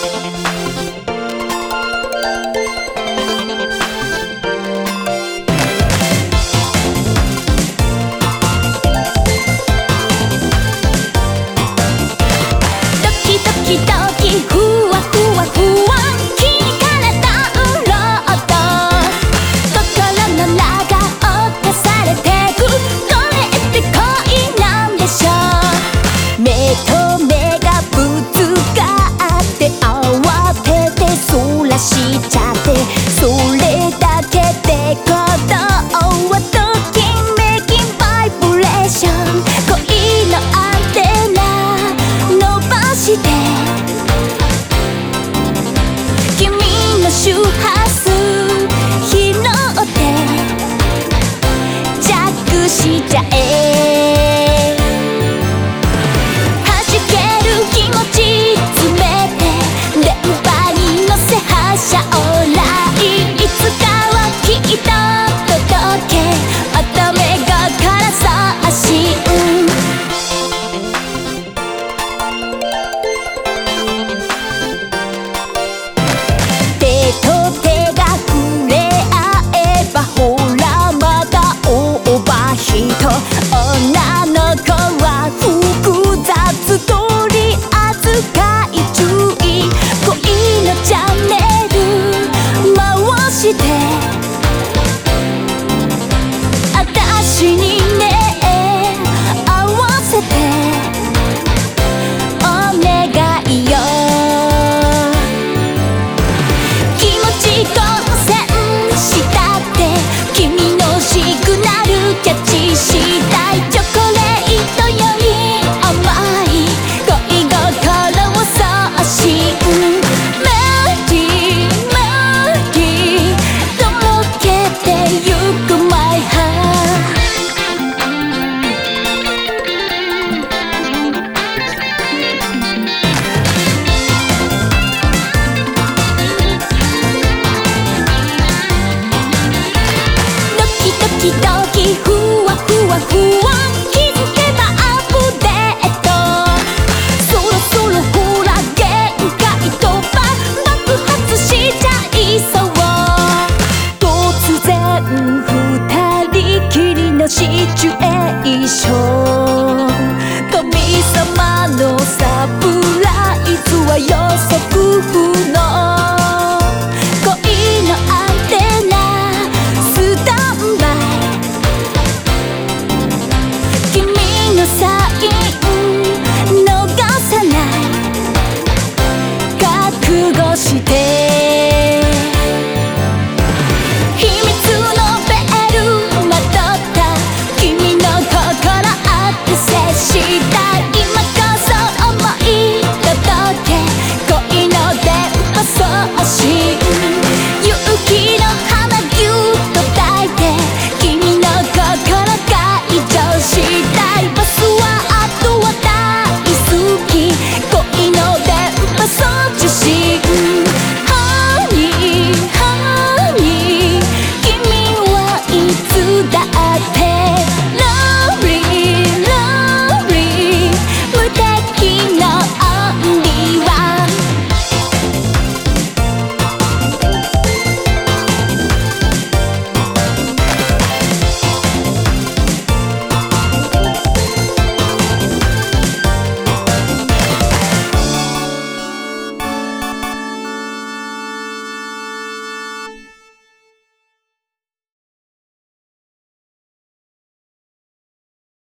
周波数拾ってジャックしちゃえ弾ける気持ち詰めて電波に乗せ発射オーライいつかはきっと届け乙女がから送信女の子は複雑取り扱い注意恋のチャンネル回してあたしにね合わせてお願いよ気持ち混戦したって君のシグナルキャッチしたチョコレートより甘い恋心を送信メリーメリーとろけてゆくマイハドキドキドキふわふわふわ気づけばアップデートそろそろほら限界突破爆発しちゃいそう突然二人きりのシチュエーション神様のサプライズは予測不能恋のアンテナスタンバイ君のサイン逃さない覚悟して